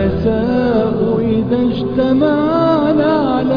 الرؤساء إذا اجتمعنا على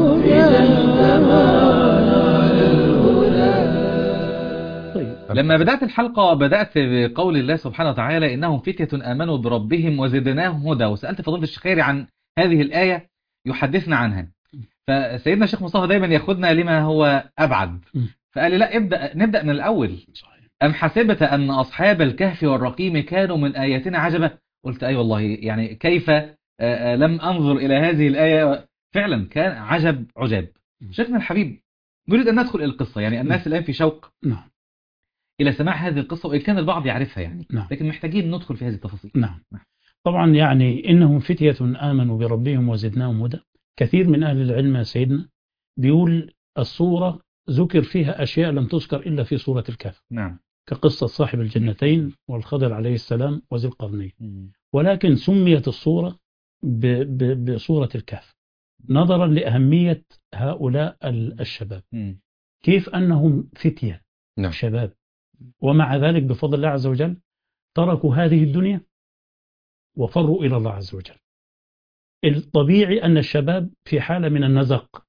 الهدى. طيب. لما بدأت الحلقة بدأت بقول الله سبحانه وتعالى إنهم فتية آمنوا بربهم وزدناهم هدى، وسألت فضيلة الشيخ خيري عن هذه الآية يحدثنا عنها. فسيدنا الشيخ مصطفى دايما ياخدنا لما هو أبعد، فقال لي لا، نبدأ من الأول. أم حسبت أن أصحاب الكهف والرقيم كانوا من آياتنا عجبا؟ قلت أي والله، يعني كيف لم أنظر إلى هذه الآية؟ فعلا كان عجب عجاب. شيخنا الحبيب، نريد أن ندخل إلى القصة. يعني الناس الآن في شوق إلى سماع هذه القصة، وإن كان البعض يعرفها يعني، لكن محتاجين ندخل في هذه التفاصيل. طبعا يعني إنهم فتية آمنوا بربهم وزدناهم هدى. كثير من أهل العلم يا سيدنا بيقول الصورة ذكر فيها أشياء لم تذكر إلا في سورة الكهف. كقصة صاحب الجنتين والخضر عليه السلام وذي القرنين. ولكن سميت الصورة بصورة الكهف نظرا لأهمية هؤلاء الشباب. كيف أنهم فتية شباب، ومع ذلك بفضل الله عز وجل تركوا هذه الدنيا وفروا إلى الله عز وجل. الطبيعي أن الشباب في حالة من النزق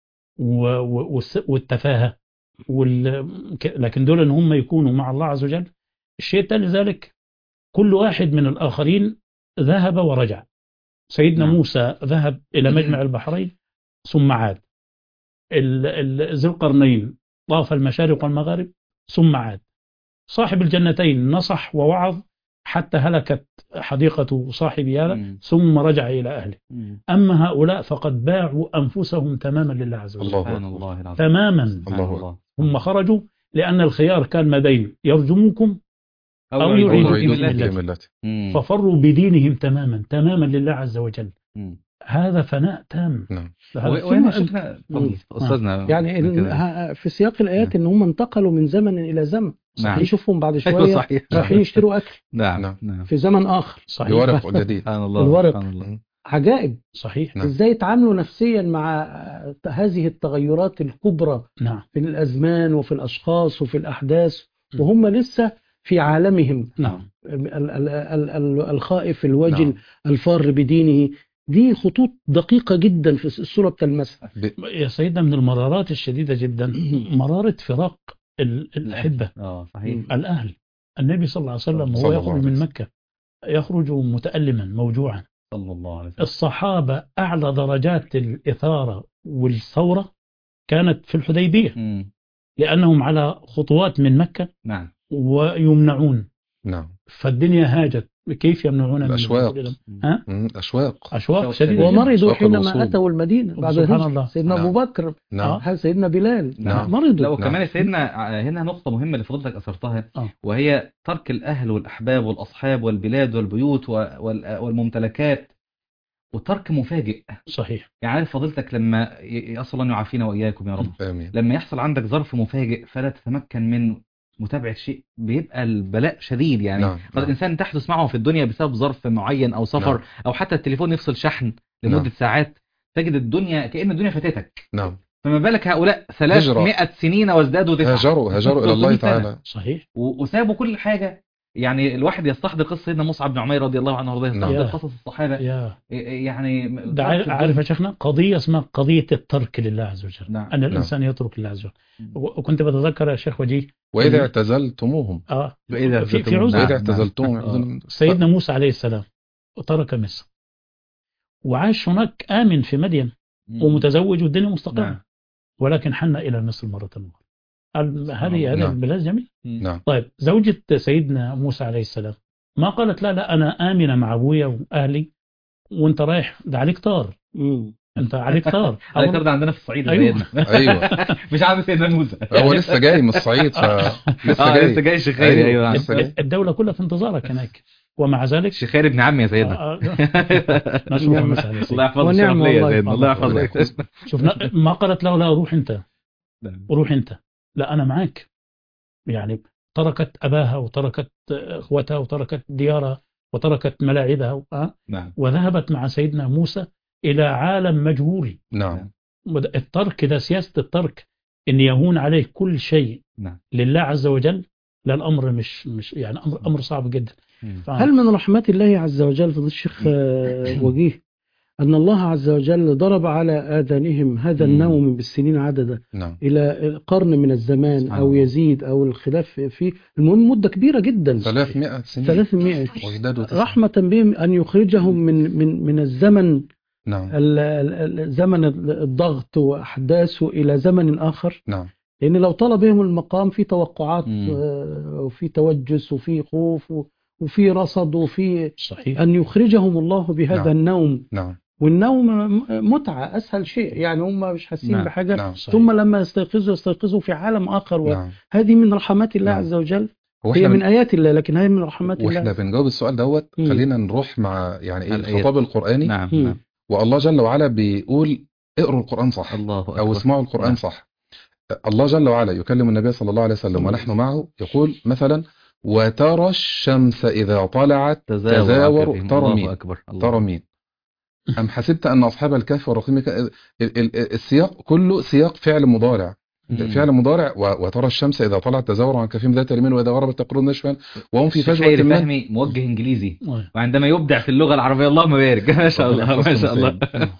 والتفاهة، لكن دول أن هم يكونوا مع الله عز وجل. الشيء التالي ذلك كل واحد من الآخرين ذهب ورجع. سيدنا موسى ذهب إلى مجمع البحرين ثم عاد. ذي القرنين طاف المشارق والمغارب ثم عاد. صاحب الجنتين نصح ووعظ حتى هلكت حديقة صاحبها ثم رجع إلى أهله. أما هؤلاء فقد باعوا أنفسهم تماما لله عز وجل. الله تماما. هم خرجوا لأن الخيار كان ما بين يرجموكم أو يعيدوا في ملته، ففروا بدينهم تماما لله عز وجل. هذا فناء تام. وهنا شفنا أستاذنا يعني في سياق الآيات إن هم انتقلوا من زمن إلى زمن. نشوفهم بعد شوية رايحين يشتروا أكل في زمن آخر. بورق جديد. الورق عجائب. صحيح. إزاي يتعاملوا نفسيا مع هذه التغيرات الكبرى في الأزمان وفي الأشخاص وفي الأحداث وهم لسه في عالمهم. الخائف الوجل الفار بدينه. دي خطوط دقيقة جدا في الصورة بتلمسها. يا سيدنا من المرارات الشديدة جدا مرارة فراق الأحبة. صحيح. الأهل. النبي صلى الله عليه وسلم وهو يخرج من مكة يخرج متألما موجوعا. صلى الله عليه وسلم. الصحابة أعلى درجات الإثارة والثورة كانت في الحديبية. لأنهم على خطوات من مكة. ويمنعون. فالدنيا هاجت. كيف يمنعون الأشواق. أشواق شديدة. ومرضوا حينما أتوا المدينة بعد سبحان سيدنا أبو بكر. سيدنا بلال. مرضوا. وكمان سيدنا هنا نقطة مهمة اللي فضلتك أثرتها، وهي ترك الأهل والأحباب والأصحاب والبلاد والبيوت والممتلكات، وترك مفاجئ. صحيح. يعني فضلتك لما يصل الله يعافينا وإياكم يا رب. آمين. لما يحصل عندك ظرف مفاجئ فلا تتمكن من متابعة شيء، بيبقى البلاء شديد. يعني الإنسان تحدث معه في الدنيا بسبب ظرف معين أو سفر أو حتى التليفون يفصل شحن لمدة ساعات، تجد الدنيا كأن الدنيا فاتتك. فما بالك هؤلاء 300 سنين وازدادوا 9. هاجروا إلى الله تعالى. صحيح. وسابوا كل حاجة. يعني الواحد يستحضر قصة سيدنا مصعب بن عمير رضي الله عنه وارضاه، يستحضر قصص الصحابة. يعني عارف يا شيخنا قضية اسمها قضية الترك لله عز وجل. أن الإنسان يترك لله عز وجل. وكنت بتذكر يا شيخ وجيه وإذا اعتزلتموهم. وإذا اعتزلتموهم. سيدنا موسى عليه السلام ترك مصر وعاش هناك آمن في مدين ومتزوج والدنيا مستقرة. ولكن حن إلى مصر مرة أخرى. هذه البلاد جميل. طيب زوجة سيدنا موسى عليه السلام ما قالت لا أنا آمنة مع أبويا وأهلي وانت رايح، ده عليك طار. انت عليك طار. عليك طار ده عندنا في الصعيد. ايوه مش عارف سيدنا موسى هو لسه جاي من الصعيد لسه جاي شيخ خيري. ايوه الدولة كلها في انتظارك هناك، ومع ذلك شيخ خيري ابن عمي يا سيدنا. الله يحفظه ونعم يا سيدنا. الله يحفظك. شوفنا ما قالت له لا روح انت لا أنا معك. يعني تركت أباها وتركت أخوتها وتركت ديارها وتركت ملاعبها وذهبت مع سيدنا موسى إلى عالم مجهول. الترك ده سياسة الترك، إن يهون عليه كل شيء لله عز وجل. لا الأمر مش يعني أمر صعب جدا. هل من رحمة الله عز وجل فضل الشيخ وجيه أن الله عز وجل ضرب على آذانهم هذا النوم بالسنين عددا إلى قرن من الزمان أو يزيد أو الخلاف فيه، المهم مدة كبيرة جدا 300 سنة 300 رحمة بهم أن يخرجهم من الزمن زمن الضغط وأحداثه إلى زمن آخر. لأن لو طلب بهم المقام في توقعات وفي توجس وفي خوف وفي رصد وفي أن يخرجهم الله بهذا النوم. والنوم متعة أسهل شيء، يعني هم مش حاسين بحاجة ثم لما يستيقظوا في عالم آخر. وهذه من رحمات الله عز وجل، هي من آيات الله، لكن هي من رحمات الله. وإحنا بنجاوب السؤال دوت خلينا نروح مع يعني الخطاب القرآني. والله جل وعلا بيقول اقروا القرآن صح أو اسمعوا القرآن صح. الله جل وعلا يكلم النبي صلى الله عليه وسلم ونحن معه، يقول مثلا وترى الشمس إذا طلعت تزاور ترى مين أم حسبت أن أصحاب الكهف والرقيم السياق كله سياق فعل مضارع. فعل مضارع وترى الشمس إذا طلعت تزاور عن كهفهم ذات اليمين وإذا غربت تقرض نشفا وهم في فجوة فهمي موجه إنجليزي، وعندما يبدع في اللغة العربية اللهم بارك. ما شاء الله ما شاء الله.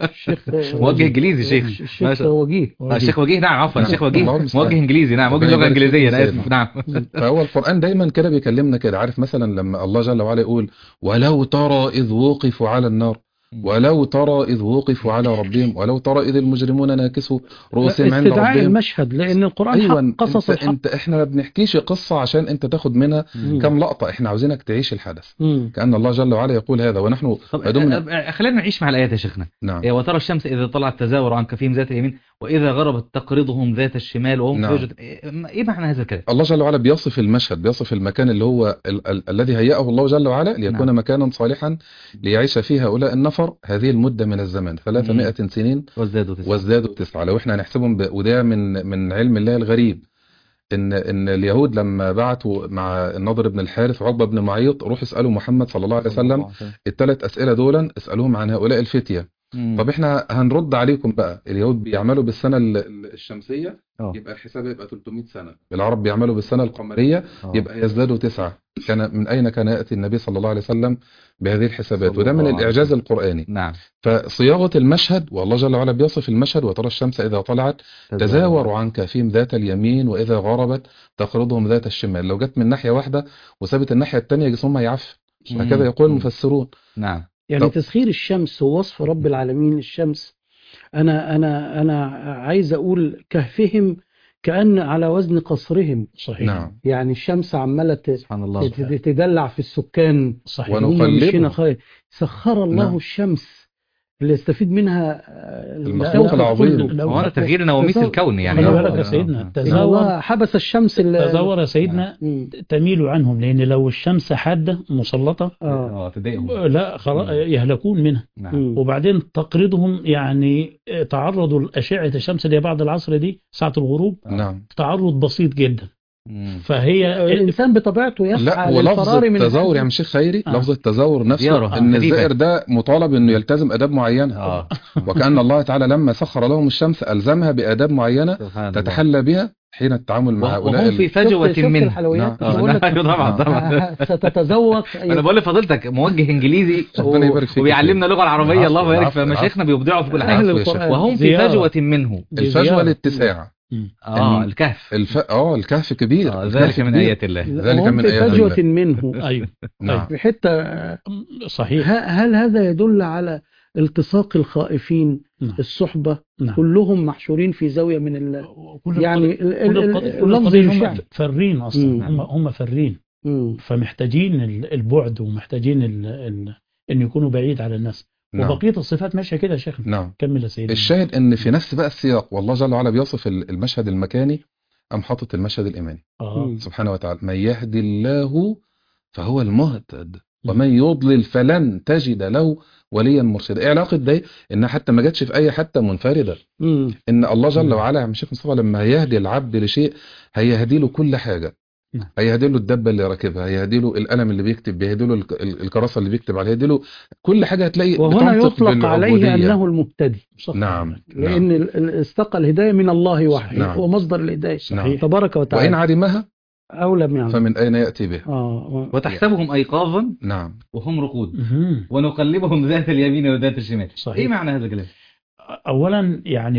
موجه إنجليزي شيخ ما شاء الله. الشيخ وجيه نعم عفوا الشيخ وجيه موجه إنجليزي نعم موجه لغة إنجليزية أنا آسف نعم. فهو القرآن دايما كده بيكلمنا كده، عارف مثلا لما الله جل وعلا يقول ولو ترى إذ وقفوا على النار ولو ترى إذ وقفوا على ربهم ولو ترى إذ المجرمون ناكسوا رؤوسهم عند ربهم. المشهد لأن القرآن أيوة قصص الحق. احنا ما بنحكيش قصة عشان انت تاخد منها كم لقطة، احنا عاوزينك تعيش الحدث كأن الله جل وعلا يقول هذا ونحن خلينا نعيش مع الآيات يا شيخنا. وترى الشمس إذا طلعت تزاور عن كهفهم ذات اليمين وإذا غربت تقرضهم ذات الشمال وهم إيه معنى هذا الكلام؟ الله جل وعلا بيصف المشهد، بيصف المكان اللي هو الذي هيأه الله جل وعلا ليكون مكانا صالحا ليعيش فيه هؤلاء النفر هذه المدة من الزمن 300 سنين وازدادوا 9. لو احنا هنحسبهم وده من علم الله الغريب ان اليهود لما بعتوا مع النضر بن الحارث وعقبة بن معيط روح اسألوا محمد صلى الله عليه وسلم الثلاث أسئلة دول، اسألوهم عن هؤلاء الفتية. طب احنا هنرد عليكم بقى، اليهود بيعملوا بالسنة الشمسية يبقى الحساب يبقى 300 سنة، العرب بيعملوا بالسنة القمرية يبقى يزدادوا 9. كان من أين كان يأتي النبي صلى الله عليه وسلم بهذه الحسابات؟ وده من الإعجاز القرآني. فصياغة المشهد والله جل وعلا بيصف المشهد وترى الشمس إذا طلعت تزاور عن كهفهم ذات اليمين وإذا غربت تقرضهم ذات الشمال. لو جت من ناحية واحدة وسابت الناحية الثانية جسمها يعف، هكذا يقول المفسرون. يعني تسخير الشمس ووصف رب العالمين الشمس. أنا عايز أقول كهفهم كأن على وزن قصرهم. صحيح. يعني الشمس عمالة تدلع في السكان. صحيح. ونقلبها. سخر الله الشمس اللي يستفيد منها المخلوق العظيم. هو تغيير نواميس الكون يعني. يا سيدنا الله حبس الشمس. تزور يا سيدنا تميل عنهم، لأن لو الشمس حادة مسلطة تضايقهم لا خلاص يهلكون منها. وبعدين تقرضهم يعني تعرضوا لأشعة الشمس اللي بعد العصر دي ساعة الغروب تعرض بسيط جدا. فهي الإنسان بطبيعته يسعى للفرار من التزاور. يعني شيخ خيري لفظ التزاور نفسه ان الزائر ده مطالب انه يلتزم آداب معينة. وكأن الله تعالى لما سخر لهم الشمس ألزمها بآداب معينة تتحلى بها حين التعامل مع هؤلاء. وهم في فجوة منه. طبعا ستتذوق. انا بقول لفضيلتك موجه انجليزي وبيعلمنا اللغة العربية الله يبارك في مشايخنا بيبدعوا في كل حاجة. وهم في فجوة منه. الفجوة للاتساع. الكهف الكهف كبير. ذلك من آيات الله. ذلك من آيات الله. فجوة منه. أيوه. في حتة صحيح. هل هذا يدل على التصاق الخائفين؟ الصحبة كلهم محشورين في زاوية من يعني اللفظ هم فرين أصلا. هم فرين. فمحتاجين البعد ومحتاجين أن يكونوا بعيد على الناس. وبقية الصفات ماشية كده يا شيخ. كمل يا سيدي. الشاهد ان في نفس بقى السياق والله جل وعلا بيصف المشهد المكاني أم حاطط المشهد الإيماني. سبحانه وتعالى من يهدي الله فهو المهتد ومن يضلل فلن تجد له وليا مرشدا. ايه علاقة ده ان حتى ما جاتش في اي حتى منفردة ان الله جل وعلا يا شيخ مصطفى لما هيهدي العبد لشيء هيهدي له كل حاجة. هيهدي له الدبة اللي راكبها، هيهدي له القلم اللي بيكتب، هيهدي له الكراسة اللي بيكتب عليها، هيهدي له كل حاجة. هتلاقي وهنا يطلق عليه أنه المهتدي. نعم. لأن استقى الهداية من الله وحده. هو مصدر الهداية تبارك وتعالى. وإن عدمها أو لم يعلم فمن أين يأتي به. وتحسبهم أيقاظا نعم وهم رقود ونقلبهم ذات اليمين وذات الشمال. صحيح. إيه معنى هذا الكلام؟ أولا يعني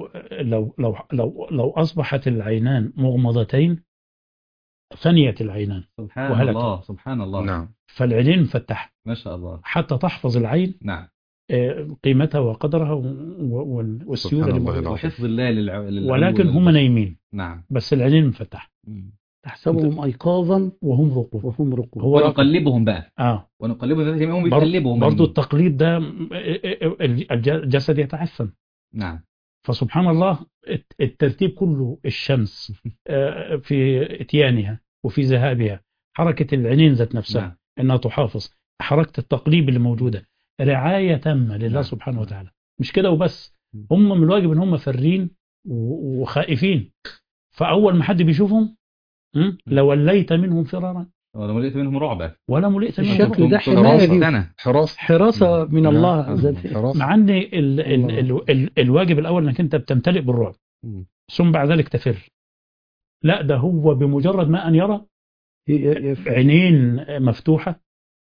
لو أصبحت العينان مغمضتين فنيت العينان سبحان الله سبحان الله. نعم. فالعينين مفتحة ما شاء الله حتى تحفظ العين. نعم. قيمتها وقدرها والسيولة وحفظ الله ولكن هم نايمين. نعم. بس العينين مفتحة. تحسبهم أيقاظا وهم رقود. ونقلبهم بقى. ونقلبهم ذات اليمين. هم بيقلبهم برضو التقليد ده الجسد يتعفن. نعم. فسبحان الله الترتيب كله الشمس في اتيانها وفي ذهابها، حركة العينين ذات نفسها. نعم. انها تحافظ، حركة التقليب اللي موجودة، رعاية تامة لله. نعم. سبحانه وتعالى. مش كده وبس، هم من الواجب ان هم فرين وخائفين، فاول ما حد بيشوفهم لوليت منهم فرارا ولا ملئت منهم رعبا ولا ملئت منهم الشكل ده حراسة من الله. مع ان الواجب الاول انك انت بتمتلئ بالرعب ثم بعد ذلك تفر. لا، ده هو بمجرد ما ان يرى عينين مفتوحة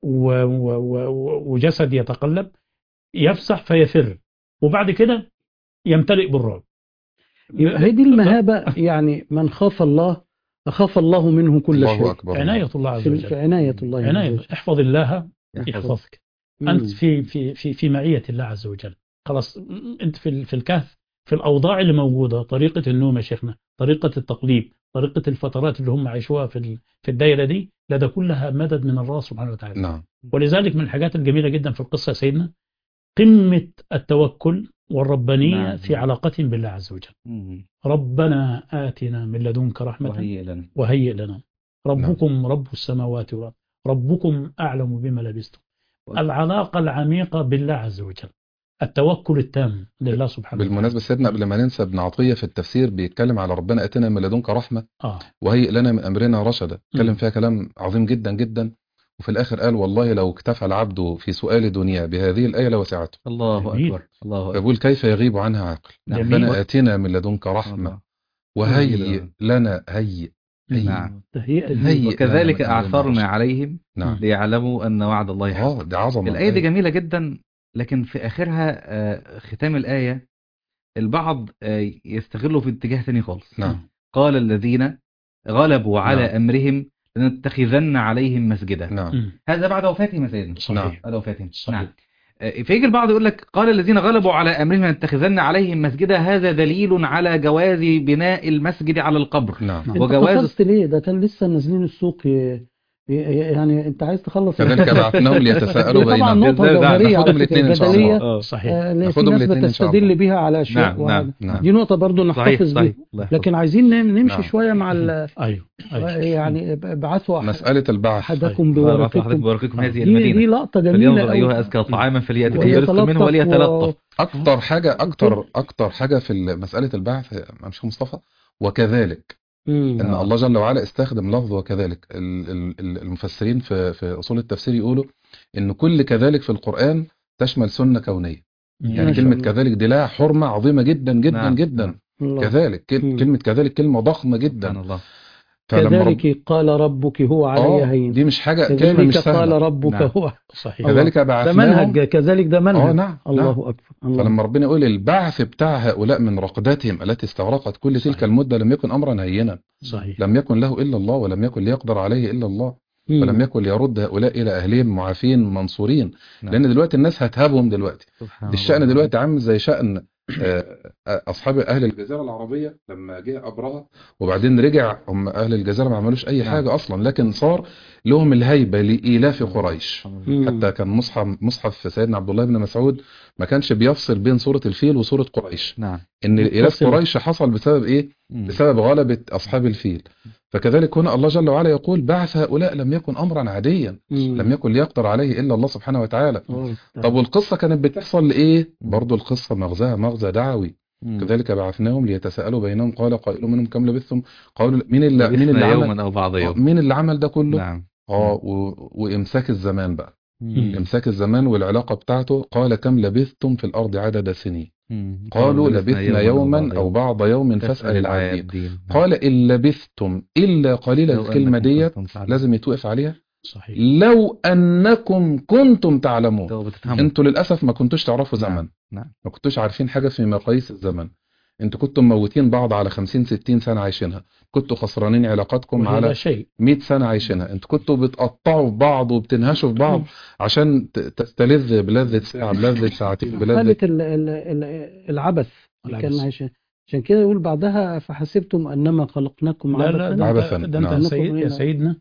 وجسد يتقلب يفسح فيفر، وبعد كده يمتلئ بالرعب. هذه المهابة يعني من خاف الله أخاف الله منه كل شيء. عناية الله عز وجل. عناية الله عز وجل. احفظ الله يحفظك. أنت في معية الله عز وجل. خلاص أنت في الكهف، في الأوضاع اللي موجودة، طريقة النوم يا شيخنا، طريقة التقليب، طريقة الفترات اللي هم عايشوها في الدائرة دي، لدى كلها مدد من الله سبحانه وتعالى. نعم. ولذلك من الحاجات الجميلة جدا في القصة يا سيدنا قمة التوكل والربانية. نعم. في علاقتهم بالله عز وجل. ربنا آتنا من لدنك رحمة وهيئ لنا ربكم. نعم. رب السماوات والأرض ربكم أعلم بما لبستم. العلاقة العميقة بالله عز وجل، التوكل التام لله سبحانه وتعالى. بالمناسبة سيدنا قبل ما ننسى ابن عطية في التفسير بيتكلم على ربنا آتنا من لدنك رحمة وهيئ لنا من أمرنا رشدا. اتكلم فيها كلام عظيم جدا جدا، وفي الآخر قال والله لو اكتفى العبد في سؤال دنيا بهذه الآية لوسعته. الله أكبر. الله أكبر. فبقول كيف يغيب عنها عقل. ربنا آتنا من لدنك رحمة وهيئ لنا هيئ. نعم. وكذلك أعثرنا عليهم. نعم. ليعلموا أن وعد الله حق. دي عظمة. الآية دي جميلة جدا، لكن في آخرها ختام الآية البعض يستغلوا في اتجاه ثاني خالص. نعم. قال الذين غلبوا على أمرهم لنتخذن عليهم مسجدا. نعم. هذا بعد وفاتهم سيدنا. صحيح. بعد وفاتهم. نعم. فيجي البعض يقول لك قال الذين غلبوا على أمرهم لنتخذن عليهم مسجدا، هذا دليل على جواز بناء المسجد على القبر. نعم. وجواز ليه؟ ده كان لسه نازلين السوق يعني انت عايز تخلص. كذلك بعثناهم ليتساءلوا بينهم. طبعا نقطة جوهرية ناخدهم الاثنين ان شاء الله. صحيح. في ناس بتستدل بها على اشياء. نعم. دي نقطة برضو نحتفظ بها. لكن عايزين نمشي شوية مع ايوه يعني بعثوا مسألة البعث. احدكم بورقكم. هذه المدينة. دي لقطة جميلة. فلينظر ايها ازكى طعاما فليأتي برزق منه وليتلطف. اكتر حاجة في مسألة البعث مش مصطفى وكذلك ان الله جل وعلا استخدم لفظ وكذلك. المفسرين في اصول التفسير يقولوا ان كل كذلك في القرآن تشمل سنة كونية. يعني كلمة كذلك دي لها حرمة عظيمة جدا جدا. نعم. جدا. كذلك كلمة كذلك كلمة ضخمة جدا. الله. كذلك قال ربك هو علي هين. دي مش حاجة كلمة مش سهلة. قال ربك. نعم. هو صحيح. كذلك بعثناهم. ده منهج. كذلك ده منهج. نعم. الله أكبر. فلما ربنا يقول البعث بتاع هؤلاء من رقداتهم التي استغرقت كل تلك المدة لم يكن أمرا هينا. صحيح. لم يكن له إلا الله ولم يكن ليقدر عليه إلا الله. ولم يكن ليرد هؤلاء إلى أهلهم معافين منصورين. نعم. لأن دلوقتي الناس هتهابهم دلوقتي. الشأن دلوقتي عامل زي شأن أصحاب أهل الجزيرة العربية لما جه أبرهة وبعدين رجع. هم أهل الجزيرة ما عملوش أي حاجة أصلا، لكن صار لهم الهيبة لإيلاف قريش. حتى كان مصحف سيدنا عبد الله بن مسعود ما كانش بيفصل بين سورة الفيل وسورة قريش. نعم. إن إيلاف قريش حصل بسبب إيه؟ بسبب غلبة أصحاب الفيل. فكذلك هنا الله جل وعلا يقول بعث هؤلاء لم يكن أمرا عاديا. لم يكن ليقدر عليه إلا الله سبحانه وتعالى. طب والقصة كانت بتحصل لإيه؟ برضو القصة مغزاها مغزى دعوي. كذلك بعثناهم ليتساءلوا بينهم قال قائل منهم كم لبثتم قالوا مين اللي يوما أو بعض يوم. مين اللي عمل ده كله؟ نعم. وإمساك الزمان بقى. إمساك الزمان والعلاقة بتاعته. قال كم لبثتم في الأرض عدد سنين؟ قالوا لبثنا يوما أو بعض يوم فاسأل العادين. قال إن لبثتم إلا قليلا. الكلمة ديت لازم يتوقف عليها. صحيح. لو أنكم كنتم تعلمون. انتوا للأسف ما كنتوش تعرفوا زمن. ما كنتوش عارفين حاجة في مقاييس الزمن. انتوا كنتم موتين بعض على 50-60 سنة عايشينها. كنتوا خسرانين علاقاتكم على 100 سنة عايشينها. انتوا كنتوا بتقطعوا في بعض وبتنهشوا في بعض عشان تستلذ بلذة ساعة، بلذة ساعتين، بلذة العبث اللي كان عايشين. عشان كده يقول بعدها فحسبتم أنما خلقناكم عبثا. ده انت يا سيدنا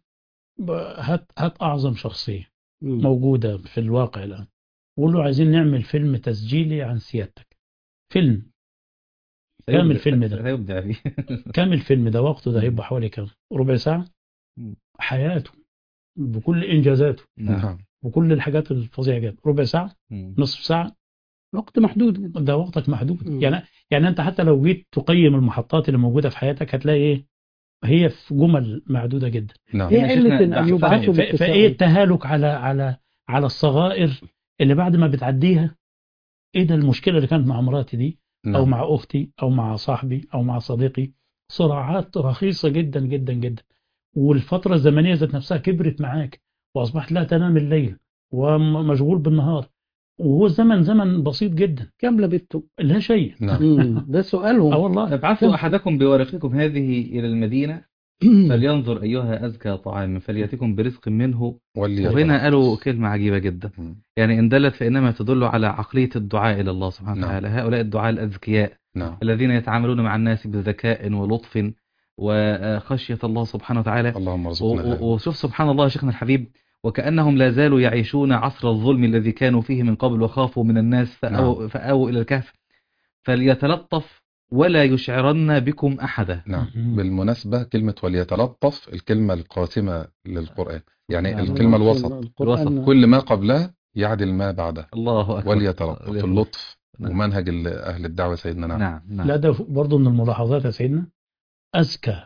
هات أعظم شخصية موجودة في الواقع الآن، وقول له عايزين نعمل فيلم تسجيلي عن سيادتك. فيلم كامل. الفيلم ده كامل الفيلم ده وقته ده هيبقى حوالي كام؟ ربع ساعة. حياته بكل إنجازاته وكل الحاجات الفظيعة جدا. ربع ساعة، نصف ساعة، وقت محدود. ده وقتك محدود. يعني أنت حتى لو جيت تقيم المحطات اللي موجودة في حياتك هتلاقي إيه؟ هي في جمل معدودة جدا. هي علة أن يبعثوا فإيه التهالك على الصغائر اللي بعد ما بتعديها، إيه ده المشكلة اللي كانت مع مراتي دي أو مع أختي أو مع صاحبي أو مع صديقي. صراعات رخيصة جدا جدا جدا، والفترة الزمنية ذات نفسها كبرت معاك وأصبحت لا تنام الليل ومشغول بالنهار، وهو الزمن زمن بسيط جدا. كم لبثتم؟ لا شيء. ده سؤالهم. والله. ابعثوا أحدكم بورقكم هذه إلى المدينة فلينظر أيها أزكى طعام فليأتكم برزق منه. وهنا قالوا كلمة عجيبة جدا، يعني إن دلت فإنما تدل على عقلية الدعاء إلى الله سبحانه وتعالى. هؤلاء الدعاء الأذكياء الذين يتعاملون مع الناس بذكاء ولطف وخشية الله سبحانه وتعالى. اللهم ارزقنا. وشوف سبحان الله يا شيخنا الحبيب، وكأنهم لا زالوا يعيشون عصر الظلم الذي كانوا فيه من قبل وخافوا من الناس فآووا إلى الكهف. فليتلطف ولا يشعرن بكم أحدا. بالمناسبة كلمة وليتلطف الكلمة القاسمة للقرآن، يعني الكلمة الوسط. كل ما قبلها يعدل ما بعده. الله أكبر. وليتلطف اللطف. ومنهج أهل الدعوة سيدنا. نعم. لا ده برضو من الملاحظات يا سيدنا. أزكى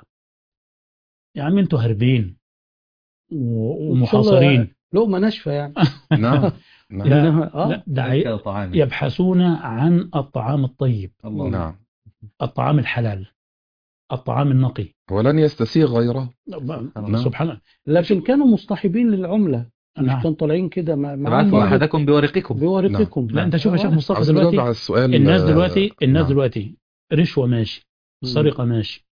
يا عم، انتوا هربين ومحاصرين لقمة ناشفة يعني. نعم. لا ده يبحثون عن الطعام الطيب. نعم. الطعام الحلال، الطعام النقي، ولن يستسيغ غيره. سبحان الله. لكن كانوا مصطحبين للعملة. مش كانوا طالعين كده ابعثوا أحدكم بورقكم. لا انت شوف يا شيخ مصطفى دلوقتي الناس دلوقتي رشوة ماشي، سرقة ماشي،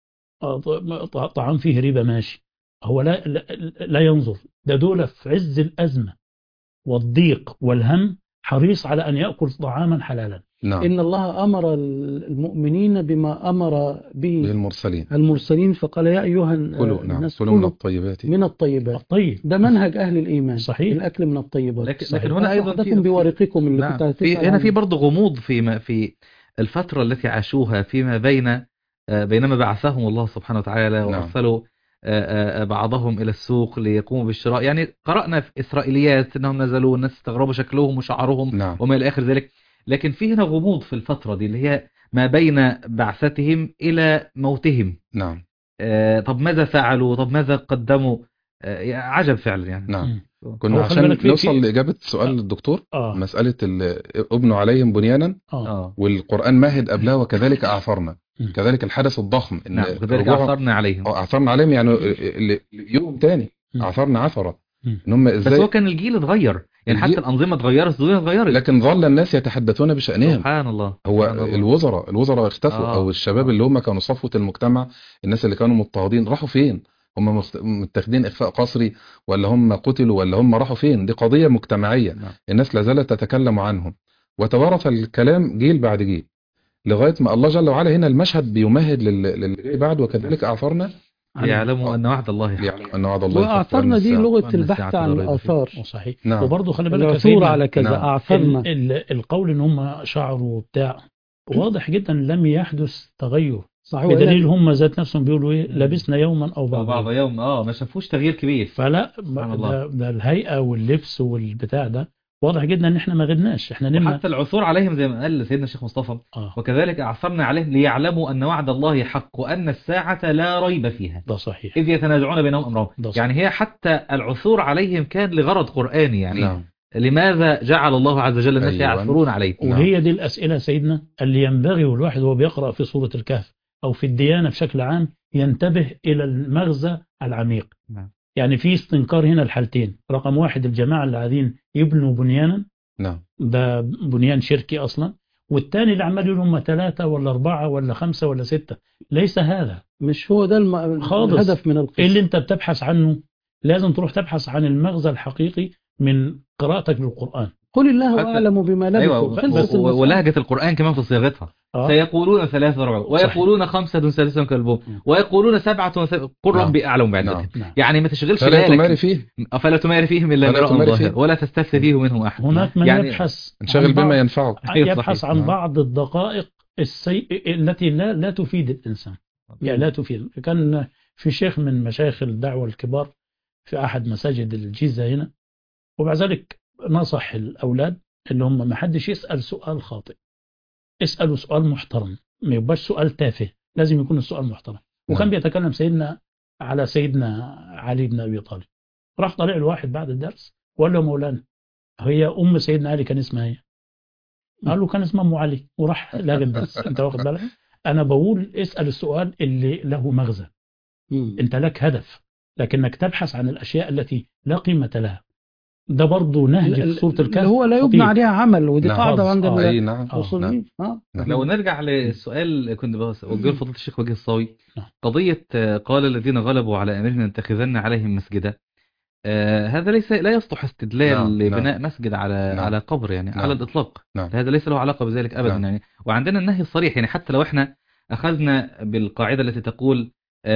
طعام فيه ربا ماشي. هو لا ينظر ده دول في عز الأزمة والضيق والهم حريص على أن يأكل طعاما حلالا. إن الله أمر المؤمنين بما أمر به المرسلين فقال يا أيها الناس كلوا من الطيبات. الطيب ده منهج أهل الإيمان. صحيح. الأكل من الطيبات. لكن هنا أيضا بورقكم اللي هنا في برضه غموض في الفترة التي عاشوها فيما بينما بعثهم الله سبحانه وتعالى وأرسلوا بعضهم إلى السوق ليقوموا بالشراء. يعني قرأنا في إسرائيليات أنهم نزلوا والناس استغربوا شكلهم وشعرهم وما إلى آخر ذلك. لكن في هنا غموض في الفترة دي اللي هي ما بين بعثتهم إلى موتهم. طب ماذا فعلوا؟ طب ماذا قدموا؟ عجب فعلا يعني. كنا عشان نوصل لإجابة سؤال الدكتور مسألة ابنوا عليهم بنيانا والقرآن ماهد قبلها وكذلك أعثرنا. كذلك الحدث الضخم كذلك أعثرنا عليهم يعني يوم تاني أعثرنا عثرة. بس هو كان الجيل اتغير يعني حتى الأنظمة اتغيرت، الدنيا اتغيرت، لكن ظل الناس يتحدثون بشأنهم. سبحان الله. هو الوزراء اختفوا أو الشباب اللي هم كانوا صفوة المجتمع، الناس اللي كانوا مضطهدين راحوا فين؟ هم متاخدين إخفاء قسري ولا هم قتلوا ولا هم راحوا فين؟ دي قضية مجتمعية. الناس لازالت تتكلم عنهم وتوارث الكلام جيل بعد جيل لغاية ما الله جل وعلا هنا المشهد بيمهد للي جاي بعد وكذلك أعثرنا يعلموا أن وعد الله حق. وأعثرنا دي لغة البحث عن الآثار. صحيح. وبرضه خلي بالك العثور على كذا. أعثرنا القول إن هم شعروا بتاع واضح جدا لم يحدث تغير. بدليل هم ذات نفسهم بيقولوا ايه لبسنا يوما او بعض يوم ما شافوش تغيير كبير. فلا ده الهيئة واللبس والبتاع ده واضح جدا ان احنا ما غبناش، احنا نمنا. حتى العثور عليهم زي ما قال سيدنا الشيخ مصطفى وكذلك أعثرنا عليهم ليعلموا أن وعد الله حق وأن الساعة لا ريب فيها. ده صحيح. إذ يتنازعون بينهم أمرهم. يعني هي حتى العثور عليهم كان لغرض قرآني يعني لماذا جعل الله عز وجل الناس أيوة. يعثرون عليه؟ وهي دي الأسئلة سيدنا اللي ينبغي الواحد وهو بيقرأ في سورة الكهف أو في الديانة بشكل عام ينتبه إلى المغزى العميق. نعم. يعني في استنكار هنا الحالتين. رقم واحد الجماعة اللي قاعدين يبنوا بنيانا، نعم، ده بنيان شركي أصلا، والتاني اللي عمال يقول هم 3 ولا 4 ولا 5 ولا 6. ليس هذا، مش هو ده الهدف من القصة. اللي انت بتبحث عنه لازم تروح تبحث عن المغزى الحقيقي من قراءتك للقرآن. قل الله أعلم بما لبثوا. أيوة. ولهجة القرآن كمان في صياغتها. سيقولون 3 وربع ويقولون 5 سادسهم كلبهم ويقولون 7 قل ربي أعلم بعدتهم. يعني ما تشغلش بالك فلا تماري فيهم إلا امرأ ظاهر ولا تستفتي فيه منهم أحد. هناك من يعني يبحث انشغل بما ينفعك، يبحث عن بعض الدقائق التي لا تفيد الإنسان، يعني لا تفيد. كان في شيخ من مشايخ الدعوة الكبار في أحد مساجد الجيزة هنا، وبعد ذلك نصح الأولاد اللي هم ما حدش يسأل سؤال خاطئ، اسألوا سؤال محترم، ما يبقاش سؤال تافه، لازم يكون السؤال محترم. وكان بيتكلم على سيدنا علي بن أبي طالب. راح طلع له واحد بعد الدرس وقال له مولانا هي أم سيدنا علي كان اسمها ايه؟ قال له كان اسمها أم علي، وراح لاغي الدرس. انت واخد بالك؟ أنا بقول اسأل السؤال اللي له مغزى. انت لك هدف، لكنك تبحث عن الأشياء التي لا قيمة لها. ده برضه نهج في سورة الكهف اللي هو لا يبنى عليها عمل، ودي قاعدة عند المصلين. لو نرجع للسؤال كنت بوجه فضيلة الشيخ وجيه الصاوي، قضية قال الذين غلبوا على أمرهم لنتخذن عليهم مسجدا، هذا لا يصلح استدلال لبناء مسجد على قبر يعني على الإطلاق. هذا ليس له علاقة بذلك أبدا. يعني وعندنا النهي الصريح، يعني حتى لو احنا أخذنا بالقاعدة التي تقول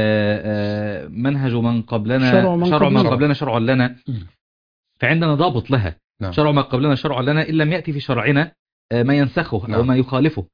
منهج من قبلنا شرع من قبلنا شرع لنا، فعندنا ضابط لها. شرع ما قبلنا شرع لنا إن لم يأتي في شرعنا ما ينسخه أو ما يخالفه.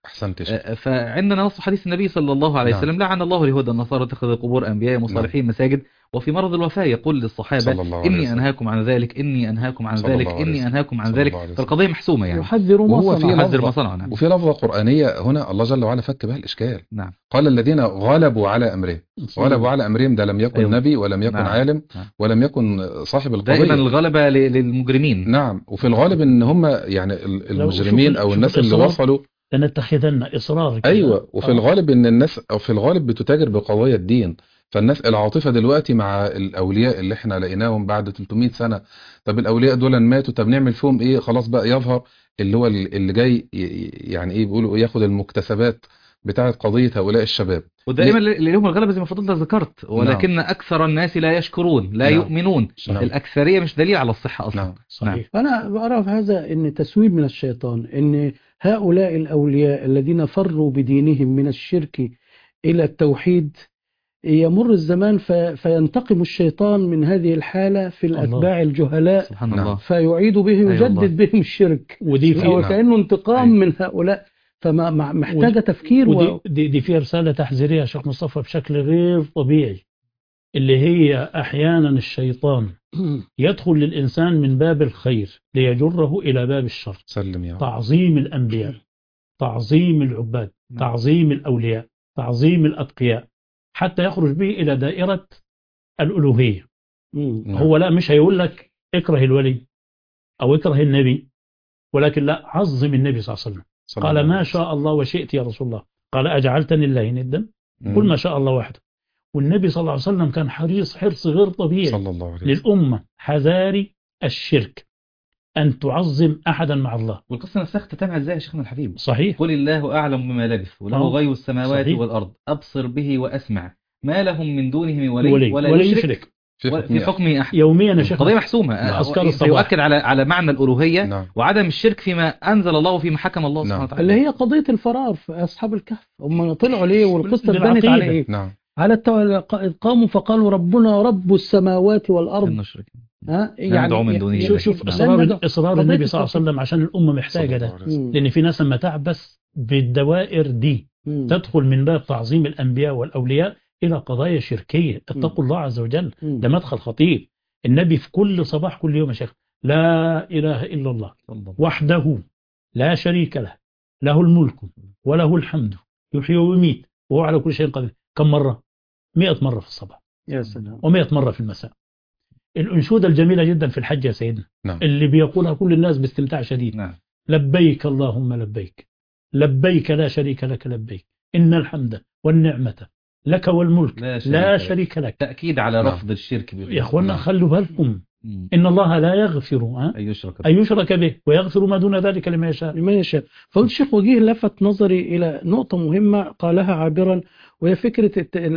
فعندنا نص حديث النبي صلى الله عليه وسلم لعن الله اليهود النصارى اتخذوا قبور أنبياء وصالحين مساجد، وفي مرض الوفاة يقول للصحابة إني أنهاكم عن ذلك إني أنهاكم عن ذلك إني أنهاكم عن ذلك. فالقضية محسومة، يعني يحذر ما صنع. وفي لفظة قرآنية هنا الله جل وعلا فك بها الإشكال. قال الذين غلبوا على أمرهم. غلبوا على أمرهم، ده لم يكن نبي ولم يكن عالم ولم يكن صاحب القضية. دائما الغلبة للمجرمين. نعم. وفي الغالب ان هم يعني المجرمين او الناس اللي وصلوا لنتخذن إصرار. ايوه. وفي الغالب ان الناس او في الغالب بتتاجر بقضايا الدين. فالناس العاطفة دلوقتي مع الأولياء اللي احنا لقيناهم بعد 300 سنة. طب الأولياء دول ماتوا، طب نعمل فيهم ايه؟ خلاص بقى يظهر اللي هو اللي جاي يعني ايه بيقولوا ياخد المكتسبات بتاعت قضية هؤلاء الشباب. ودائما اللي لهم الغلبة زي ما فضلت ذكرت، ولكن أكثر الناس لا يشكرون لا يؤمنون. الأكثرية مش دليل على الصحة أصلا. صحيح. أنا بأرى في هذا أن تسويب من الشيطان، أن هؤلاء الأولياء الذين فروا بدينهم من الشرك إلى التوحيد يمر الزمان فينتقم الشيطان من هذه الحالة في الأتباع الجهلاء سبحان الله. فيعيد بهم يجدد بهم الشرك، ودي وكأنه انتقام من هؤلاء. فما محتاجة تفكير. دي في رسالة تحذيرية يا شيخ مصطفى بشكل غير طبيعي، اللي هي أحيانا الشيطان يدخل للإنسان من باب الخير ليجره إلى باب الشر. سلم يا تعظيم الأنبياء، تعظيم العباد، تعظيم الأولياء، تعظيم الأتقياء، حتى يخرج به إلى دائرة الألوهية. هو لا مش هيقول لك اكره الولي أو اكره النبي، ولكن لا عظم النبي صلى الله عليه وسلم. قال ما شاء الله وشئت يا رسول الله، قال أجعلتني الله ندا، قل ما شاء الله وحده. والنبي صلى الله عليه وسلم كان حرص غير طبيعي للأمة، حذاري الشرك أن تعظم أحدا مع الله. والقصة نفسها تتابع ازاي يا شيخنا الحبيب؟ صحيح. قل الله أعلم بما لبث وله غيب السماوات صحيح. والأرض أبصر به وأسمع ما لهم من دونه من ولي ولا يشرك في حكمه أحد. يوميا يا شيخ قضية محسومة. يؤكد على معنى الألوهية وعدم الشرك فيما أنزل الله وفيما حكم الله سبحانه وتعالى، اللي هي قضية الفرار في أصحاب الكهف. هم طلعوا ليه والقصة اتبنت على إيه؟ على قاموا فقالوا ربنا رب السماوات والأرض. يعني من دونه. شوف إصرار النبي صلى الله عليه وسلم عشان الأمة محتاجة ده، لأن في ناس لما تعبس بالدوائر دي تدخل من باب تعظيم الأنبياء والأولياء إلى قضايا شركية. اتقوا الله عز وجل. ده مدخل خطير. النبي في كل صباح كل يوم يا شيخ لا إله إلا الله وحده لا شريك له، له الملك وله الحمد يحيي ويميت وهو على كل شيء قدير. كم مرة؟ 100 مرة في الصباح يا سلام، و100 مرة في المساء. الأنشودة الجميلة جدا في الحج يا سيدنا، نعم. اللي بيقولها كل الناس باستمتاع شديد. نعم. لبيك اللهم لبيك، لبيك لا شريك لك لبيك، إن الحمد والنعمة لك والملك لا شريك لك. تأكيد على رفض الشرك يا أخوانا خلوا بالكم، إن الله لا يغفر أن يشرك به ويغفر ما دون ذلك لما يشاء. فقلت الشيخ وجيه لفت نظري إلى نقطة مهمة قالها عابرا، وهي فكرة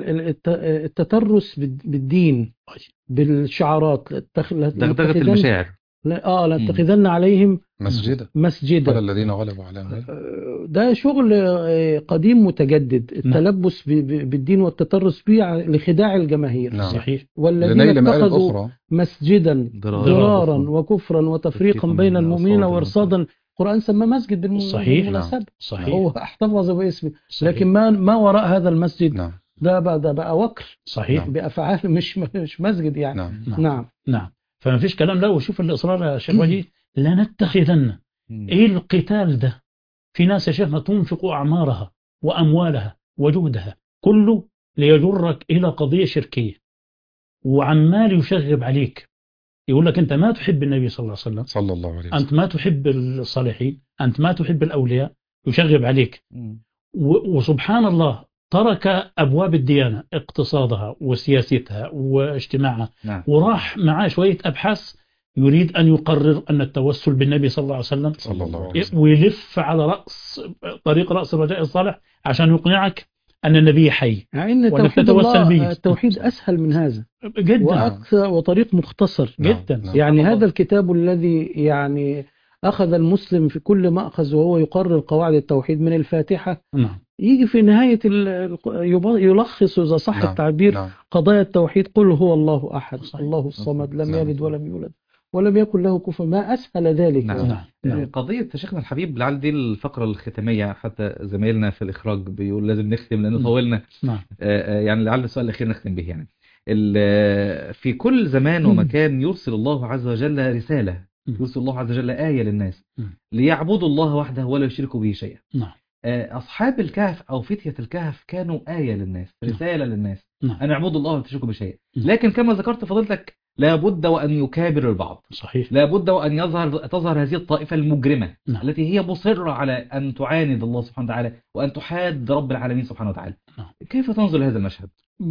التترس بالدين بالشعارات، دغدغة المشاعر. لا تتخذن عليهم مسجدا قال الذين غلبوا على أمرهم. ده شغل قديم متجدد، التلبس بالدين والتترس به لخداع الجماهير. نعم. صحيح. والذين اتخذوا مسجدا ضرارا وكفرا وتفريقا بين المؤمنين وارصادا. القرآن سمى مسجد بالمناسبة. صحيح. هو احتفظ باسمه. لكن ما وراء هذا المسجد نعم. ده بقى وكر. صحيح. بأفعال مش مسجد يعني. نعم. فما فيش كلام لا. وشوف الإصرار يا شيخ وجيه، لنتخذن. ايه القتال ده؟ في ناس يا شيخنا تنفق أعمارها وأموالها وجهدها كله ليجرك إلى قضية شركية، وعمال يشغب عليك، يقول لك أنت ما تحب النبي صلى الله عليه وسلم، أنت ما تحب الصالحين، أنت ما تحب الأولياء، يشغب عليك. وسبحان الله ترك أبواب الديانة، اقتصادها وسياستها واجتماعها. نعم. وراح معاه شوية أبحاث يريد أن يقرر أن التوسل بالنبي صلى الله عليه وسلم ويلف على طريق رأس الرجاء الصالح عشان يقنعك أن النبي حي، يعني توحيد الله التوحيد أسهل من هذا جدا وطريق مختصر جدا. يعني هذا الكتاب الذي يعني أخذ المسلم في كل مأخذ وهو يقرر قواعد التوحيد من الفاتحة. يجي في نهاية يلخص إذا صح التعبير قضايا التوحيد: قل هو الله أحد الله الصمد لم يلد ولم يولد ولم يكن له كفوا. ما أسهل ذلك. قضية شيخنا الحبيب لعل دي الفقرة الختامية، حتى زمايلنا في الإخراج بيقول لازم نختم لأنه طولنا. يعني لعل السؤال الأخير نختم به. يعني في كل زمان ومكان يرسل الله عز وجل رسالة، يرسل الله عز وجل آية للناس ليعبدوا الله وحده ولا يشركوا به شيئا. أصحاب الكهف أو فتية الكهف كانوا آية للناس، رسالة للناس أن يعبدوا الله ولا يشركوا بشيء. لكن كما ذكرت فضلتك لابد وأن يكابر البعض. صحيح. لابد وأن تظهر هذه الطائفة المجرمة التي هي مصرة على أن تعاند الله سبحانه وتعالى وأن تحاد رب العالمين سبحانه وتعالى. كيف تنظر لهذا المشهد؟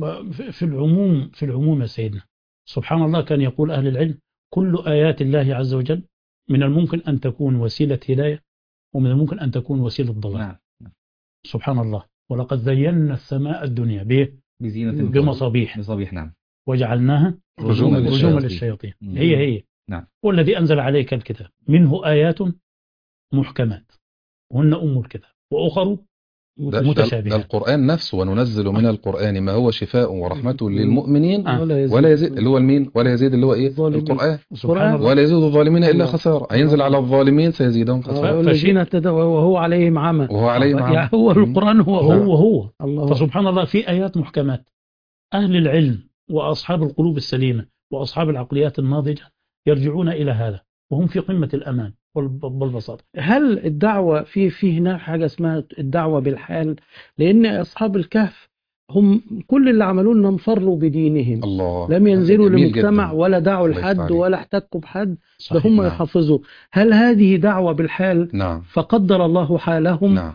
في العموم يا سيدنا، سبحان الله كان يقول أهل العلم: كل آيات الله عز وجل من الممكن أن تكون وسيلة هداية ومن الممكن أن تكون وسيلة ضلال. سبحان الله. ولقد زينا السماء الدنيا بمصابيح. نعم. وجعلناها رجوما للشياطين. هي نعم. والذي أنزل عليك الكتاب منه آيات محكمات هن أم الكتاب وأخر متشابهات. ده القرآن نفسه: وننزل من القرآن ما هو شفاء ورحمة للمؤمنين ولا يزيد اللي هو المين ولا يزيد اللي هو إيه؟ القرآن. ولا يزيد الظالمين إلا خسارة. هينزل على الظالمين سيزيدهم خسارة. والذين اهتدوا وهو عليهم عمى. يعني هو القرآن هو الله. فسبحان الله في آيات محكمات. أهل العلم وأصحاب القلوب السليمة وأصحاب العقليات الناضجة يرجعون إلى هذا وهم في قمة الأمان والبساطة. هل الدعوة في هنا حاجة اسمها الدعوة بالحال؟ لأن أصحاب الكهف هم كل اللي عملوه انهم فروا بدينهم. لم ينزلوا لمجتمع ولا دعوا لحد ولا احتكوا بحد. ده هم يحفظوا. هل هذه دعوة بالحال؟ نعم. فقدر الله حالهم. نعم.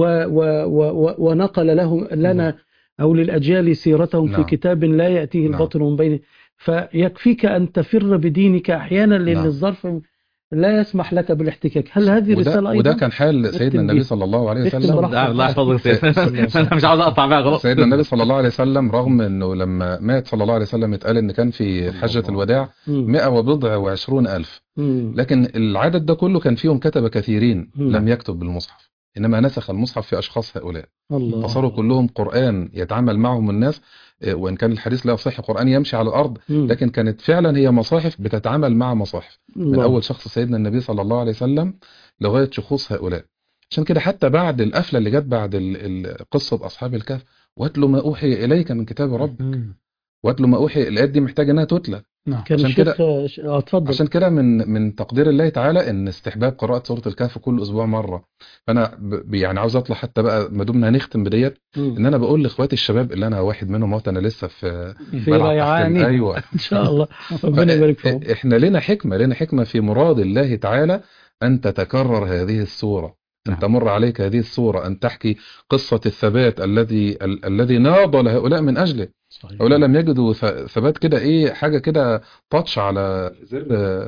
ونقل لنا أو للأجيال سيرتهم في كتاب لا يأتيه الباطل من بينه. فيكفيك أن تفر بدينك أحيانا لأن الظرف لا يسمح لك بالاحتكاك. هل هذه رسالة أيضا؟ وده كان حال سيدنا النبي صلى الله عليه وسلم. الله يحفظك سيدنا. أنا مش عاوز أقطع بقى غلط. سيدنا النبي صلى الله عليه وسلم رغم أنه لما مات صلى الله عليه وسلم اتقال أن كان في حجة الوداع 120,000. لكن العدد ده كله كان فيهم كتب كثيرين لم يكتب بالمصحف، إنما نسخ المصحف في أشخاص هؤلاء. فصاروا كلهم قرآن يتعامل معهم الناس. وإن كان الحديث لا يصح قرآن يمشي على الأرض، لكن كانت فعلا هي مصاحف بتتعامل مع مصاحف من أول شخص سيدنا النبي صلى الله عليه وسلم لغاية شخوص هؤلاء. عشان كده حتى بعد القفلة اللي جت بعد قصة أصحاب الكهف: واتلو ما أوحي إليك من كتاب ربك. واتلو ما أوحي، الآيات دي محتاجة أنها تتلى. كان الشيخ اتفضل. عشان كده من تقدير الله تعالى ان استحباب قراءة سورة الكهف كل اسبوع مرة. فانا يعني عاوز اطلع حتى بقى ما دمنا هنختم بديت ان انا بقول لاخواتي الشباب اللي انا واحد منهم اهوت، انا لسه في ريعاني. ايوه ان شاء الله ربنا يبارك فيهم. احنا لنا حكمة في مراد الله تعالى ان تتكرر هذه السورة، أن تمر عليك هذه الصورة، أن تحكي قصة الثبات الذي ناضل هؤلاء من أجله. هؤلاء لم يجدوا ثبات كده، إيه حاجة كده تاتش على زر.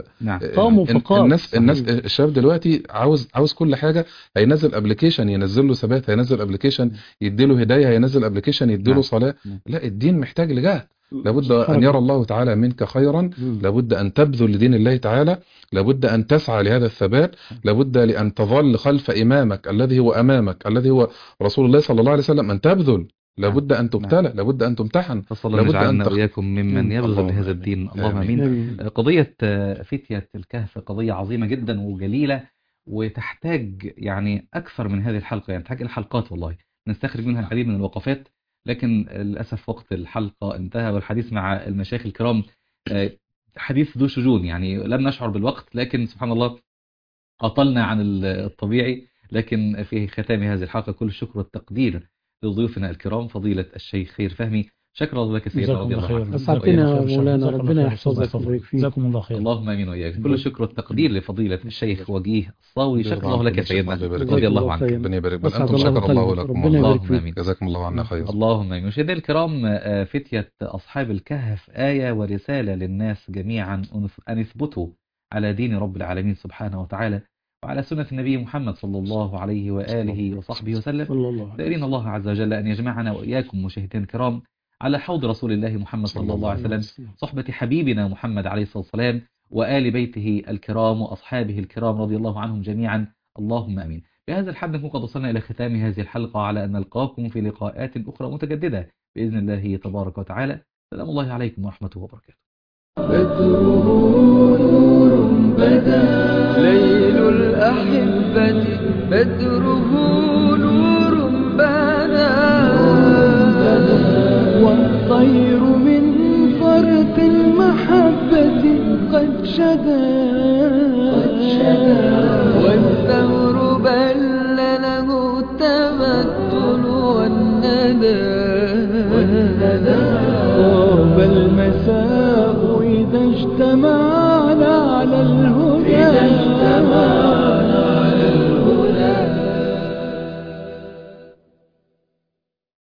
الناس الشباب دلوقتي عاوز كل حاجة. هينزل ابلكيشن ينزل له ثبات، هينزل ابلكيشن يديله هداية، هينزل ابلكيشن يديله صلاة. لا، الدين محتاج لجهد. لابد أن يرى الله تعالى منك خيرا، لابد أن تبذل لدين الله تعالى، لابد أن تسعى لهذا الثبات، لابد لأن تظل خلف إمامك الذي هو أمامك الذي هو رسول الله صلى الله عليه وسلم، أن تبذل. لابد أن تبتلى، لابد أن تمتحن، لابد أن وإياكم ممن يبذل لهذا الدين. اللهم آمين. قضية فتية الكهف قضية عظيمة جدا وجليلة، وتحتاج يعني أكثر من هذه الحلقة، يعني تحتاج الحلقات والله نستخرج منها العديد من الوقفات. لكن للأسف وقت الحلقة انتهى، والحديث مع المشايخ الكرام حديث ذو شجون، يعني لم نشعر بالوقت، لكن سبحان الله أطلنا عن الطبيعي. لكن في ختام هذه الحلقة كل الشكر والتقدير لضيوفنا الكرام فضيلة الشيخ خير فهمي. شكرا الله لك سيدنا رضي الله عنك. أسعدتنا مولانا، ربنا يحفظك ويبارك فيك. جزاكم الله خير. اللهم امين وإياك. كل الشكر والتقدير لفضيلة الشيخ وجيه الصاوي. شكرا الله لك سيدنا رضي الله عنك. ربنا يبارك فيك. أنتم شكر الله لكم. اللهم امين. جزاكم الله عنا خير. اللهم امين. مشاهدينا الكرام، فتية أصحاب الكهف آية ورسالة للناس جميعا أن يثبتوا على دين رب العالمين سبحانه وتعالى، وعلى سنة النبي محمد صلى الله عليه وآله وصحبه وسلم. دائرين الله عز وجل أن يجمعنا وإياكم مشاهدين الكرام على حوض رسول الله محمد صلى الله عليه وسلم، صحبة حبيبنا محمد عليه الصلاة والسلام، وآل بيته الكرام وأصحابه الكرام رضي الله عنهم جميعا. اللهم أمين. بهذا الحد نكون قد وصلنا إلى ختام هذه الحلقة، على أن نلقاكم في لقاءات أخرى متجددة بإذن الله تبارك وتعالى. سلام الله عليكم ورحمته وبركاته. بدره نور بدا ليل الأحبة، بدره نور بدا والطير من فرط المحبة قد شدا والثور بل له التبتل والندى طاب المساء إذا اجتمع